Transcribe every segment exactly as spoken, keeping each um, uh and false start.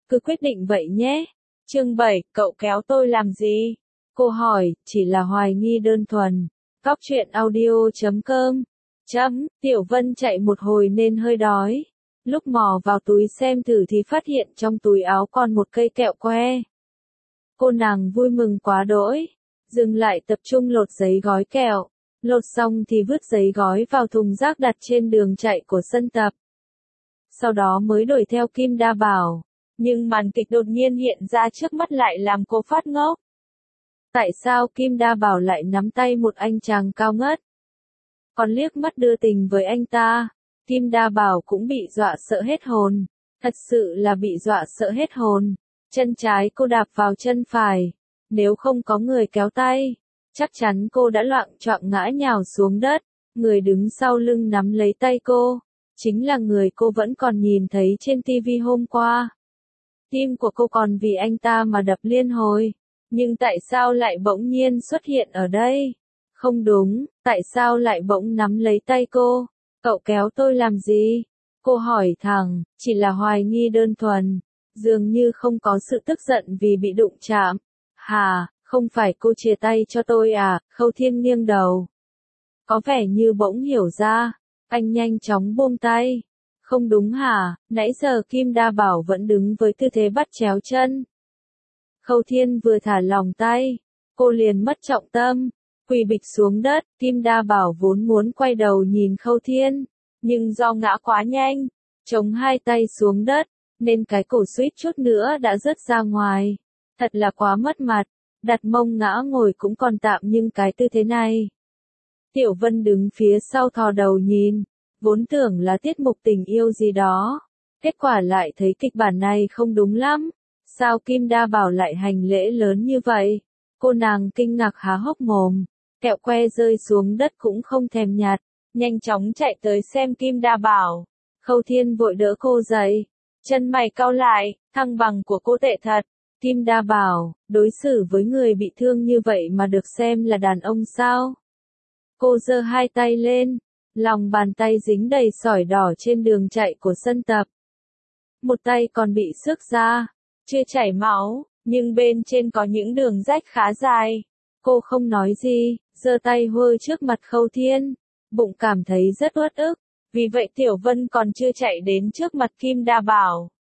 cứ quyết định vậy nhé. Chương bảy, cậu kéo tôi làm gì? Cô hỏi, chỉ là hoài nghi đơn thuần. Cóc truyện audio chấm com. Chấm, Tiểu Vân chạy một hồi nên hơi đói. Lúc mò vào túi xem thử thì phát hiện trong túi áo còn một cây kẹo que. Cô nàng vui mừng quá đỗi. Dừng lại tập trung lột giấy gói kẹo. Lột xong thì vứt giấy gói vào thùng rác đặt trên đường chạy của sân tập. Sau đó mới đuổi theo Kim Đa Bảo. Nhưng màn kịch đột nhiên hiện ra trước mắt lại làm cô phát ngốc. Tại sao Kim Đa Bảo lại nắm tay một anh chàng cao ngất? Còn liếc mắt đưa tình với anh ta. Kim Đa Bảo cũng bị dọa sợ hết hồn. Thật sự là bị dọa sợ hết hồn. Chân trái cô đạp vào chân phải. Nếu không có người kéo tay, chắc chắn cô đã loạng choạng ngã nhào xuống đất. Người đứng sau lưng nắm lấy tay cô, chính là người cô vẫn còn nhìn thấy trên tivi hôm qua. Tim của cô còn vì anh ta mà đập liên hồi. Nhưng tại sao lại bỗng nhiên xuất hiện ở đây? Không đúng, tại sao lại bỗng nắm lấy tay cô? Cậu kéo tôi làm gì? Cô hỏi thẳng, chỉ là hoài nghi đơn thuần. Dường như không có sự tức giận vì bị đụng chạm. Hà, không phải cô chia tay cho tôi à? Khâu Thiên nghiêng đầu. Có vẻ như bỗng hiểu ra. Anh nhanh chóng buông tay. Không đúng hả? Nãy giờ Kim Đa Bảo vẫn đứng với tư thế bắt chéo chân. Khâu Thiên vừa thả lỏng tay, cô liền mất trọng tâm, quỳ bịch xuống đất. Kim Đa Bảo vốn muốn quay đầu nhìn Khâu Thiên, nhưng do ngã quá nhanh, chống hai tay xuống đất, nên cái cổ suýt chút nữa đã rớt ra ngoài. Thật là quá mất mặt, đặt mông ngã ngồi cũng còn tạm nhưng cái tư thế này. Tiểu Vân đứng phía sau thò đầu nhìn, vốn tưởng là tiết mục tình yêu gì đó. Kết quả lại thấy kịch bản này không đúng lắm. Sao Kim Đa Bảo lại hành lễ lớn như vậy? Cô nàng kinh ngạc há hốc mồm. Kẹo que rơi xuống đất cũng không thèm nhặt. Nhanh chóng chạy tới xem Kim Đa Bảo. Khâu Thiên vội đỡ cô dậy. Chân mày cau lại, thăng bằng của cô tệ thật. Kim Đa Bảo, đối xử với người bị thương như vậy mà được xem là đàn ông sao? Cô giơ hai tay lên. Lòng bàn tay dính đầy sỏi đỏ trên đường chạy của sân tập. Một tay còn bị xước ra. Chưa chảy máu, nhưng bên trên có những đường rách khá dài. Cô không nói gì, giơ tay huơ trước mặt Khâu Thiên, bụng cảm thấy rất uất ức. Vì vậy Tiểu Vân còn chưa chạy đến trước mặt Kim Đa Bảo.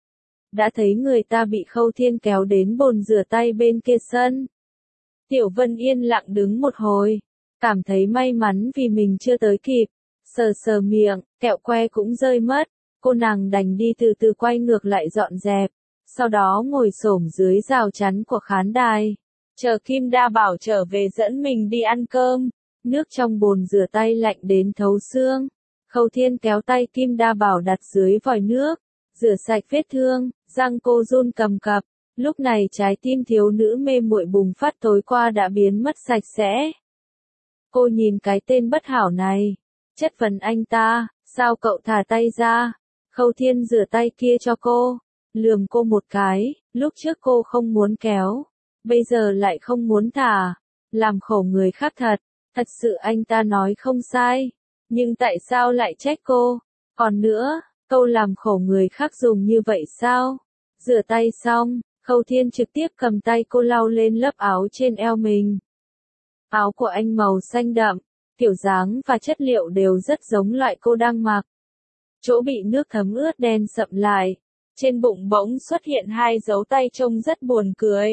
Đã thấy người ta bị Khâu Thiên kéo đến bồn rửa tay bên kia sân. Tiểu Vân yên lặng đứng một hồi, cảm thấy may mắn vì mình chưa tới kịp. Sờ sờ miệng, kẹo que cũng rơi mất. Cô nàng đành đi từ từ quay ngược lại dọn dẹp. Sau đó ngồi xổm dưới rào chắn của khán đài. Chờ Kim Đa Bảo trở về dẫn mình đi ăn cơm. Nước trong bồn rửa tay lạnh đến thấu xương. Khâu Thiên kéo tay Kim Đa Bảo đặt dưới vòi nước. Rửa sạch vết thương, răng cô run cầm cập. Lúc này trái tim thiếu nữ mê muội bùng phát tối qua đã biến mất sạch sẽ. Cô nhìn cái tên bất hảo này. Chất vấn anh ta, sao cậu thả tay ra? Khâu Thiên rửa tay kia cho cô. Lườm cô một cái, lúc trước cô không muốn kéo, bây giờ lại không muốn thả, làm khổ người khác thật. Thật sự anh ta nói không sai, nhưng tại sao lại trách cô? Còn nữa, câu làm khổ người khác dùng như vậy sao? Rửa tay xong, Khâu Thiên trực tiếp cầm tay cô lau lên lớp áo trên eo mình. Áo của anh màu xanh đậm, kiểu dáng và chất liệu đều rất giống loại cô đang mặc. Chỗ bị nước thấm ướt đen sậm lại. Trên bụng bỗng xuất hiện hai dấu tay trông rất buồn cười.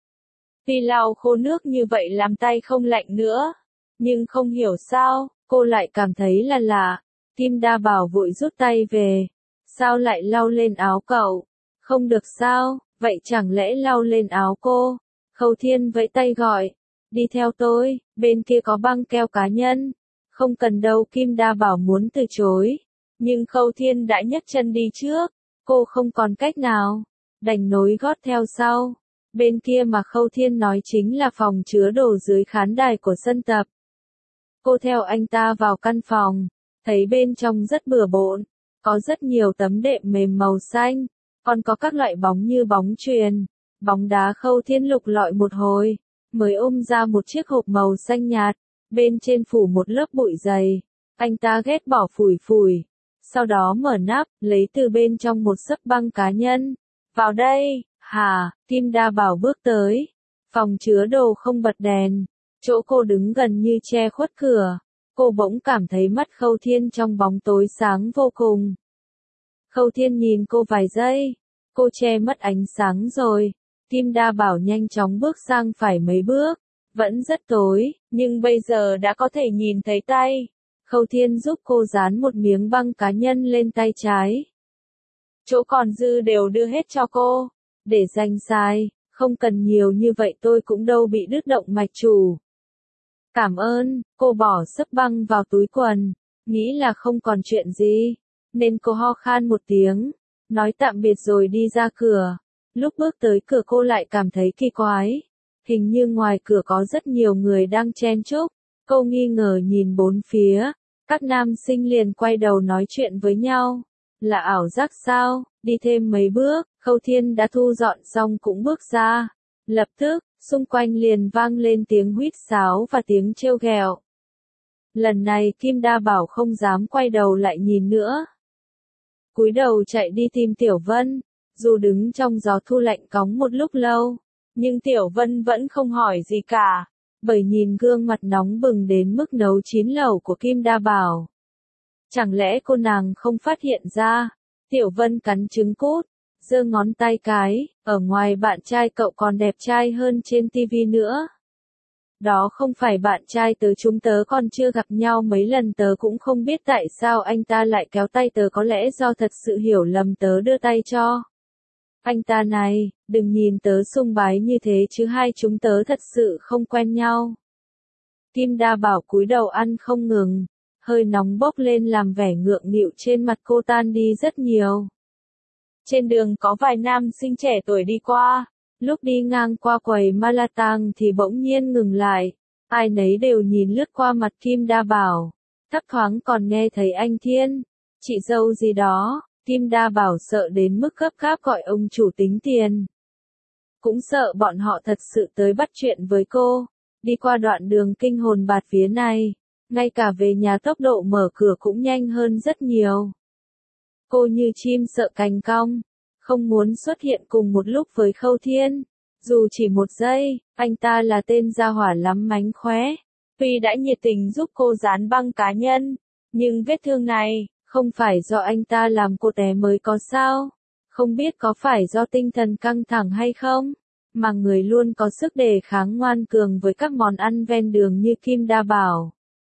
Vì lau khô nước như vậy làm tay không lạnh nữa. Nhưng không hiểu sao, cô lại cảm thấy là lạ. Kim Đa Bảo vội rút tay về. Sao lại lau lên áo cậu? Không được sao, vậy chẳng lẽ lau lên áo cô? Khâu Thiên vẫy tay gọi. Đi theo tôi, bên kia có băng keo cá nhân. Không cần đâu. Kim Đa Bảo muốn từ chối. Nhưng Khâu Thiên đã nhấc chân đi trước. Cô không còn cách nào, đành nối gót theo sau. Bên kia mà Khâu Thiên nói chính là phòng chứa đồ dưới khán đài của sân tập. Cô theo anh ta vào căn phòng, thấy bên trong rất bừa bộn, có rất nhiều tấm đệm mềm màu xanh, còn có các loại bóng như bóng chuyền, bóng đá. Khâu Thiên lục lọi một hồi, mới ôm ra một chiếc hộp màu xanh nhạt, bên trên phủ một lớp bụi dày. Anh ta ghét bỏ phủi phủi. Sau đó mở nắp, lấy từ bên trong một xấp băng cá nhân. Vào đây, hả, Kim Đa Bảo bước tới. Phòng chứa đồ không bật đèn. Chỗ cô đứng gần như che khuất cửa. Cô bỗng cảm thấy mắt Khâu Thiên trong bóng tối sáng vô cùng. Khâu Thiên nhìn cô vài giây. Cô che mất ánh sáng rồi. Kim Đa Bảo nhanh chóng bước sang phải mấy bước. Vẫn rất tối, nhưng bây giờ đã có thể nhìn thấy tay. Khâu Thiên giúp cô dán một miếng băng cá nhân lên tay trái. Chỗ còn dư đều đưa hết cho cô. Để dành xài, không cần nhiều như vậy tôi cũng đâu bị đứt động mạch chủ. Cảm ơn, cô bỏ sấp băng vào túi quần. Nghĩ là không còn chuyện gì. Nên cô ho khan một tiếng. Nói tạm biệt rồi đi ra cửa. Lúc bước tới cửa cô lại cảm thấy kỳ quái. Hình như ngoài cửa có rất nhiều người đang chen chúc. Cô nghi ngờ nhìn bốn phía. Các nam sinh liền quay đầu nói chuyện với nhau. Là ảo giác sao? Đi thêm mấy bước, Khâu Thiên đã thu dọn xong cũng bước ra. Lập tức, xung quanh liền vang lên tiếng huýt sáo và tiếng trêu ghẹo. Lần này Kim Đa Bảo không dám quay đầu lại nhìn nữa. Cúi đầu chạy đi tìm Tiểu Vân. Dù đứng trong gió thu lạnh cóng một lúc lâu, nhưng Tiểu Vân vẫn không hỏi gì cả. Bởi nhìn gương mặt nóng bừng đến mức nấu chín lẩu của Kim Đa Bảo. Chẳng lẽ cô nàng không phát hiện ra? Tiểu Vân cắn trứng cút, giơ ngón tay cái, ở ngoài bạn trai cậu còn đẹp trai hơn trên tivi nữa. Đó không phải bạn trai tớ, chúng tớ còn chưa gặp nhau mấy lần, tớ cũng không biết tại sao anh ta lại kéo tay tớ, có lẽ do thật sự hiểu lầm tớ đưa tay cho. Anh ta này, đừng nhìn tớ sùng bái như thế chứ hai chúng tớ thật sự không quen nhau. Kim Đa Bảo cúi đầu ăn không ngừng, hơi nóng bốc lên làm vẻ ngượng nghịu trên mặt cô tan đi rất nhiều. Trên đường có vài nam sinh trẻ tuổi đi qua, lúc đi ngang qua quầy Malatang thì bỗng nhiên ngừng lại, ai nấy đều nhìn lướt qua mặt Kim Đa Bảo, thấp thoáng còn nghe thấy anh Thiên, chị dâu gì đó. Kim Đa Bảo sợ đến mức gấp gáp gọi ông chủ tính tiền. Cũng sợ bọn họ thật sự tới bắt chuyện với cô. Đi qua đoạn đường kinh hồn bạt phía này, ngay cả về nhà tốc độ mở cửa cũng nhanh hơn rất nhiều. Cô như chim sợ cành cong, không muốn xuất hiện cùng một lúc với Khâu Thiên. Dù chỉ một giây, anh ta là tên gia hỏa lắm mánh khóe. Tuy đã nhiệt tình giúp cô dán băng cá nhân, nhưng vết thương này không phải do anh ta làm cô té mới có sao? Không biết có phải do tinh thần căng thẳng hay không? Mà người luôn có sức đề kháng ngoan cường với các món ăn ven đường như Kim Đa Bảo.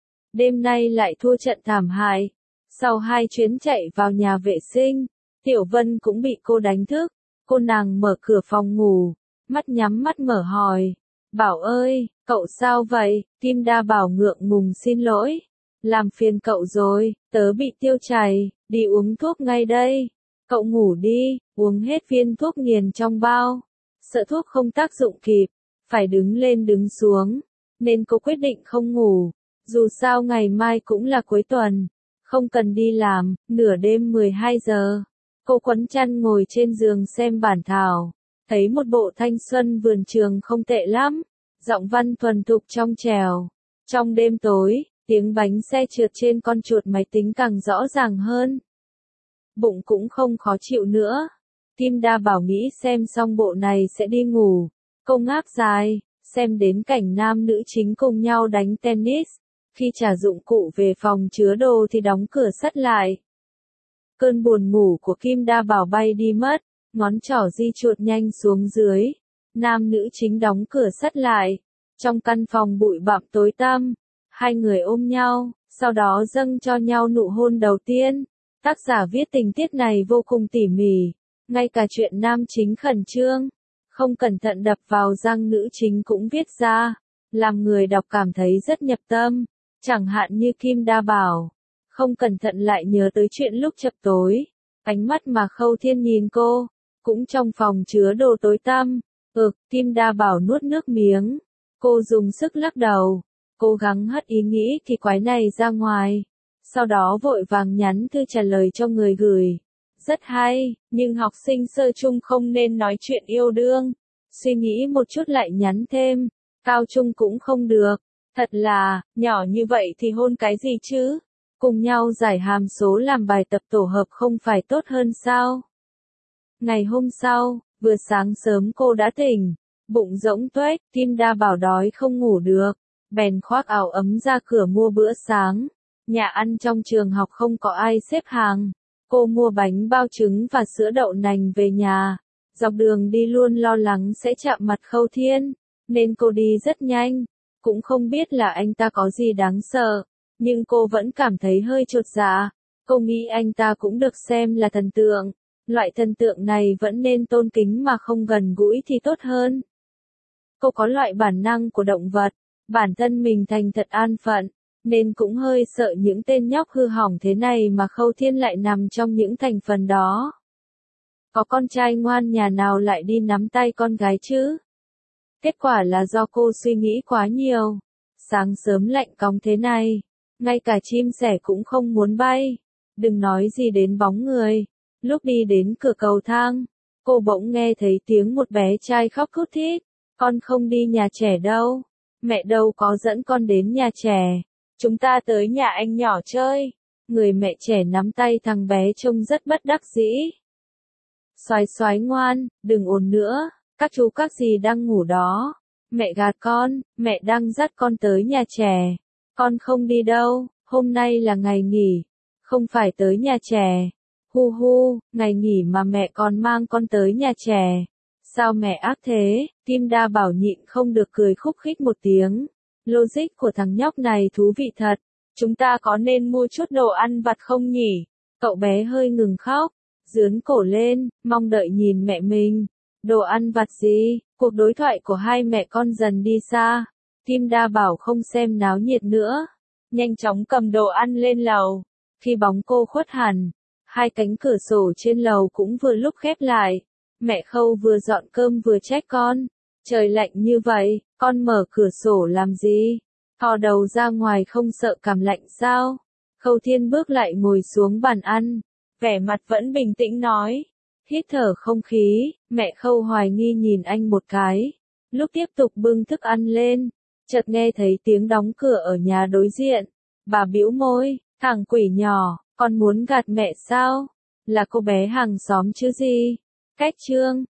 Đêm nay lại thua trận thảm hại. Sau hai chuyến chạy vào nhà vệ sinh, Tiểu Vân cũng bị cô đánh thức. Cô nàng mở cửa phòng ngủ, mắt nhắm mắt mở hỏi. Bảo ơi, cậu sao vậy? Kim Đa Bảo ngượng ngùng xin lỗi. Làm phiền cậu rồi, tớ bị tiêu chảy, đi uống thuốc ngay đây. Cậu ngủ đi, uống hết viên thuốc nghiền trong bao. Sợ thuốc không tác dụng kịp, phải đứng lên đứng xuống, nên cô quyết định không ngủ. Dù sao ngày mai cũng là cuối tuần, không cần đi làm. Nửa đêm mười hai giờ, cô quấn chăn ngồi trên giường xem bản thảo, thấy một bộ thanh xuân vườn trường không tệ lắm, giọng văn thuần thục trong trẻo. Trong đêm tối, tiếng bánh xe trượt trên con chuột máy tính càng rõ ràng hơn. Bụng cũng không khó chịu nữa. Kim Đa Bảo nghĩ xem xong bộ này sẽ đi ngủ. Cô ngáp dài, xem đến cảnh nam nữ chính cùng nhau đánh tennis. Khi trả dụng cụ về phòng chứa đồ thì đóng cửa sắt lại. Cơn buồn ngủ của Kim Đa Bảo bay đi mất, ngón trỏ di chuột nhanh xuống dưới. Nam nữ chính đóng cửa sắt lại. Trong căn phòng bụi bặm tối tăm, hai người ôm nhau, sau đó dâng cho nhau nụ hôn đầu tiên. Tác giả viết tình tiết này vô cùng tỉ mỉ, ngay cả chuyện nam chính khẩn trương, không cẩn thận đập vào răng nữ chính cũng viết ra, làm người đọc cảm thấy rất nhập tâm. Chẳng hạn như Kim Đa Bảo, không cẩn thận lại nhớ tới chuyện lúc chập tối, ánh mắt mà Khâu Thiên nhìn cô, cũng trong phòng chứa đồ tối tăm. Ực, Kim Đa Bảo nuốt nước miếng, cô dùng sức lắc đầu, cố gắng hất ý nghĩ kỳ quái này ra ngoài, sau đó vội vàng nhắn thư trả lời cho người gửi. Rất hay, nhưng học sinh sơ trung không nên nói chuyện yêu đương. Suy nghĩ một chút lại nhắn thêm, cao trung cũng không được. Thật là, nhỏ như vậy thì hôn cái gì chứ? Cùng nhau giải hàm số làm bài tập tổ hợp không phải tốt hơn sao? Ngày hôm sau, vừa sáng sớm cô đã tỉnh, bụng rỗng tuếch, Kim Đa Bảo đói không ngủ được, bèn khoác áo ấm ra cửa mua bữa sáng. Nhà ăn trong trường học không có ai xếp hàng. Cô mua bánh bao trứng và sữa đậu nành về nhà. Dọc đường đi luôn lo lắng sẽ chạm mặt Khâu Thiên, nên cô đi rất nhanh. Cũng không biết là anh ta có gì đáng sợ, nhưng cô vẫn cảm thấy hơi chột dạ. Cô nghĩ anh ta cũng được xem là thần tượng. Loại thần tượng này vẫn nên tôn kính mà không gần gũi thì tốt hơn. Cô có loại bản năng của động vật, bản thân mình thành thật an phận, nên cũng hơi sợ những tên nhóc hư hỏng thế này mà Khâu Thiên lại nằm trong những thành phần đó. Có con trai ngoan nhà nào lại đi nắm tay con gái chứ? Kết quả là do cô suy nghĩ quá nhiều. Sáng sớm lạnh cóng thế này, ngay cả chim sẻ cũng không muốn bay, đừng nói gì đến bóng người. Lúc đi đến cửa cầu thang, cô bỗng nghe thấy tiếng một bé trai khóc thút thít. Con không đi nhà trẻ đâu, mẹ đâu có dẫn con đến nhà trẻ, chúng ta tới nhà anh nhỏ chơi. Người mẹ trẻ nắm tay thằng bé trông rất bất đắc dĩ. Xoái xoái ngoan, đừng ồn nữa, các chú các dì đang ngủ đó. Mẹ gạt con, mẹ đang dắt con tới nhà trẻ. Con không đi đâu, hôm nay là ngày nghỉ, không phải tới nhà trẻ. Hu hu, ngày nghỉ mà mẹ còn mang con tới nhà trẻ. Sao mẹ ác thế? Kim Đa Bảo nhịn không được cười khúc khích một tiếng. Logic của thằng nhóc này thú vị thật. Chúng ta có nên mua chút đồ ăn vặt không nhỉ? Cậu bé hơi ngừng khóc, dướn cổ lên, mong đợi nhìn mẹ mình. Đồ ăn vặt gì? Cuộc đối thoại của hai mẹ con dần đi xa. Kim Đa Bảo không xem náo nhiệt nữa, nhanh chóng cầm đồ ăn lên lầu. Khi bóng cô khuất hẳn, hai cánh cửa sổ trên lầu cũng vừa lúc khép lại. Mẹ Khâu vừa dọn cơm vừa trách con. Trời lạnh như vậy, con mở cửa sổ làm gì? Thò đầu ra ngoài không sợ cảm lạnh sao? Khâu Thiên bước lại ngồi xuống bàn ăn, vẻ mặt vẫn bình tĩnh nói. Hít thở không khí, mẹ Khâu hoài nghi nhìn anh một cái. Lúc tiếp tục bưng thức ăn lên, chợt nghe thấy tiếng đóng cửa ở nhà đối diện. Bà bĩu môi, thằng quỷ nhỏ, con muốn gạt mẹ sao? Là cô bé hàng xóm chứ gì? Cách chương